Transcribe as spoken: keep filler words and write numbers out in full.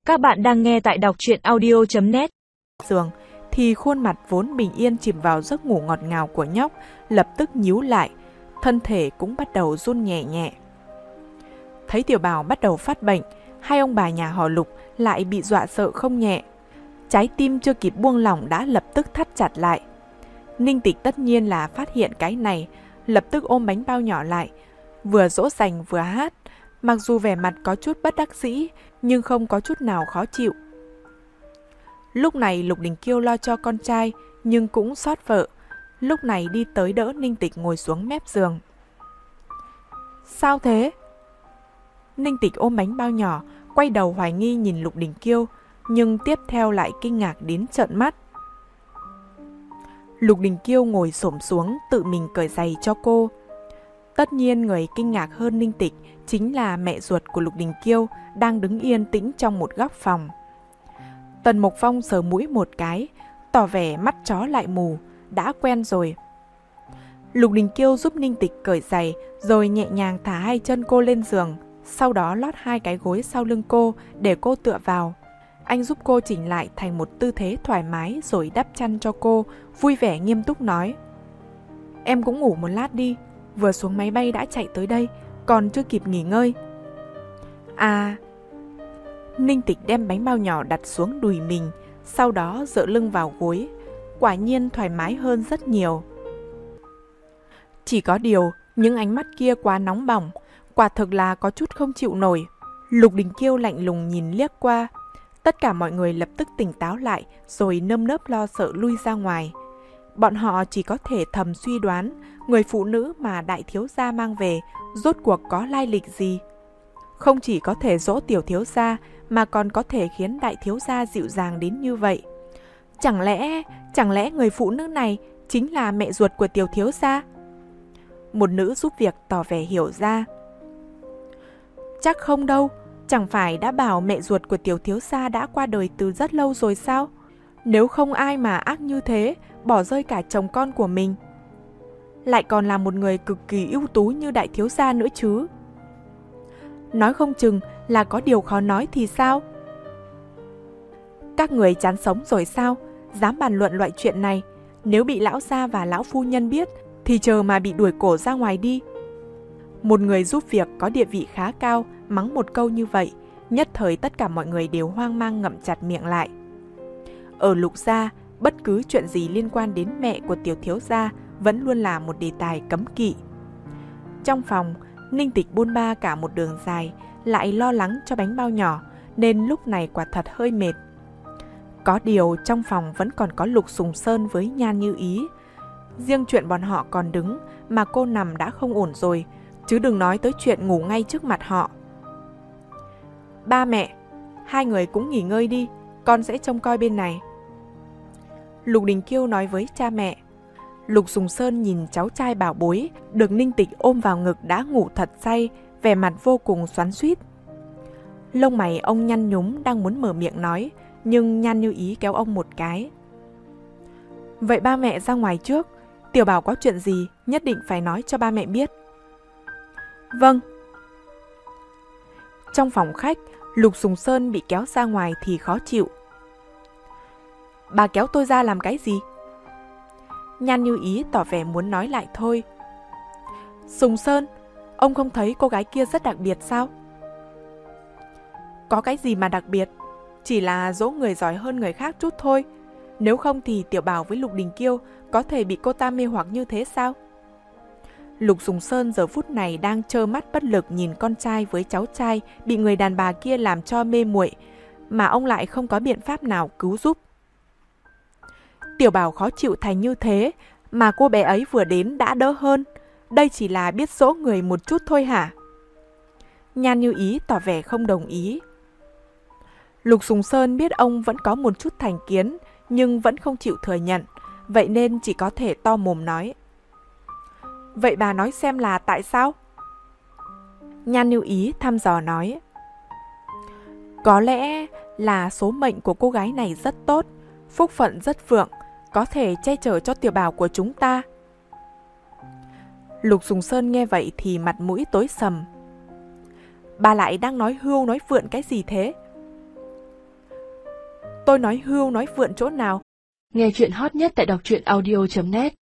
Các bạn đang nghe tại đọc truyện audio chấm net. Giường thì khuôn mặt vốn bình yên chìm vào giấc ngủ ngọt ngào của nhóc lập tức nhíu lại, thân thể cũng bắt đầu run nhẹ nhẹ. Thấy tiểu bảo bắt đầu phát bệnh, hai ông bà nhà họ Lục lại bị dọa sợ không nhẹ. Trái tim chưa kịp buông lỏng đã lập tức thắt chặt lại. Ninh Tịch tất nhiên là phát hiện cái này, lập tức ôm bánh bao nhỏ lại, vừa dỗ dành vừa hát. Mặc dù vẻ mặt có chút bất đắc dĩ, nhưng không có chút nào khó chịu. Lúc này Lục Đình Kiêu lo cho con trai, nhưng cũng xót vợ. Lúc này đi tới đỡ Ninh Tịch ngồi xuống mép giường. Sao thế? Ninh Tịch ôm bánh bao nhỏ, quay đầu hoài nghi nhìn Lục Đình Kiêu, nhưng tiếp theo lại kinh ngạc đến trợn mắt. Lục Đình Kiêu ngồi xổm xuống tự mình cởi giày cho cô. Tất nhiên người kinh ngạc hơn Ninh Tịch chính là mẹ ruột của Lục Đình Kiêu đang đứng yên tĩnh trong một góc phòng. Tần Mộc Phong sờ mũi một cái, tỏ vẻ mắt chó lại mù, đã quen rồi. Lục Đình Kiêu giúp Ninh Tịch cởi giày rồi nhẹ nhàng thả hai chân cô lên giường, sau đó lót hai cái gối sau lưng cô để cô tựa vào. Anh giúp cô chỉnh lại thành một tư thế thoải mái rồi đắp chăn cho cô, vui vẻ nghiêm túc nói: Em cũng ngủ một lát đi, vừa xuống máy bay đã chạy tới đây, còn chưa kịp nghỉ ngơi. À... Ninh Tịch đem bánh bao nhỏ đặt xuống đùi mình, sau đó dựa lưng vào gối, quả nhiên thoải mái hơn rất nhiều. Chỉ có điều, những ánh mắt kia quá nóng bỏng, quả thực là có chút không chịu nổi. Lục Đình Kiêu lạnh lùng nhìn liếc qua. Tất cả mọi người lập tức tỉnh táo lại rồi nơm nớp lo sợ lui ra ngoài. Bọn họ chỉ có thể thầm suy đoán người phụ nữ mà đại thiếu gia mang về rốt cuộc có lai lịch gì. Không chỉ có thể dỗ tiểu thiếu gia mà còn có thể khiến đại thiếu gia dịu dàng đến như vậy. Chẳng lẽ, chẳng lẽ người phụ nữ này chính là mẹ ruột của tiểu thiếu gia? Một nữ giúp việc tỏ vẻ hiểu ra. Chắc không đâu, chẳng phải đã bảo mẹ ruột của tiểu thiếu gia đã qua đời từ rất lâu rồi sao? Nếu không ai mà ác như thế, bỏ rơi cả chồng con của mình. Lại còn là một người cực kỳ ưu tú như đại thiếu gia nữa chứ. Nói không chừng là có điều khó nói thì sao? Các người chán sống rồi sao? Dám bàn luận loại chuyện này. Nếu bị lão gia và lão phu nhân biết thì chờ mà bị đuổi cổ ra ngoài đi. Một người giúp việc có địa vị khá cao mắng một câu như vậy, nhất thời tất cả mọi người đều hoang mang ngậm chặt miệng lại. Ở Lục gia, bất cứ chuyện gì liên quan đến mẹ của tiểu thiếu gia vẫn luôn là một đề tài cấm kỵ. Trong phòng, Ninh Tịch bôn ba cả một đường dài, lại lo lắng cho bánh bao nhỏ, nên lúc này quả thật hơi mệt. Có điều trong phòng vẫn còn có Lục Sùng Sơn với Nhan Như Ý. Riêng chuyện bọn họ còn đứng mà cô nằm đã không ổn rồi, chứ đừng nói tới chuyện ngủ ngay trước mặt họ. Ba mẹ, hai người cũng nghỉ ngơi đi, con sẽ trông coi bên này. Lục Đình Kiêu nói với cha mẹ. Lục Sùng Sơn nhìn cháu trai bảo bối được Ninh Tịch ôm vào ngực đã ngủ thật say, vẻ mặt vô cùng xoắn xuýt. Lông mày ông nhăn nhúm đang muốn mở miệng nói, nhưng Nhan Như Ý kéo ông một cái. Vậy ba mẹ ra ngoài trước, tiểu bảo có chuyện gì nhất định phải nói cho ba mẹ biết. Vâng. Trong phòng khách, Lục Sùng Sơn bị kéo ra ngoài thì khó chịu. Bà kéo tôi ra làm cái gì? Nhan Như Ý tỏ vẻ muốn nói lại thôi. Sùng Sơn, ông không thấy cô gái kia rất đặc biệt sao? Có cái gì mà đặc biệt? Chỉ là dỗ người giỏi hơn người khác chút thôi. Nếu không thì tiểu bảo với Lục Đình Kiêu có thể bị cô ta mê hoặc như thế sao? Lục Sùng Sơn giờ phút này đang trơ mắt bất lực nhìn con trai với cháu trai bị người đàn bà kia làm cho mê muội, mà ông lại không có biện pháp nào cứu giúp. Tiểu bảo khó chịu thành như thế, mà cô bé ấy vừa đến đã đỡ hơn. Đây chỉ là biết dỗ người một chút thôi hả? Nhan Như Ý tỏ vẻ không đồng ý. Lục Sùng Sơn biết ông vẫn có một chút thành kiến, nhưng vẫn không chịu thừa nhận, vậy nên chỉ có thể to mồm nói. Vậy bà nói xem là tại sao? Nhan Như Ý thăm dò nói. Có lẽ là số mệnh của cô gái này rất tốt, phúc phận rất vượng, có thể che chở cho tiểu bảo của chúng ta. Lục Sùng Sơn nghe vậy thì mặt mũi tối sầm. Bà lại đang nói hưu nói vượn cái gì thế? Tôi nói hưu nói vượn chỗ nào? Nghe chuyện hot nhất tại đọc truyện audio chấm net.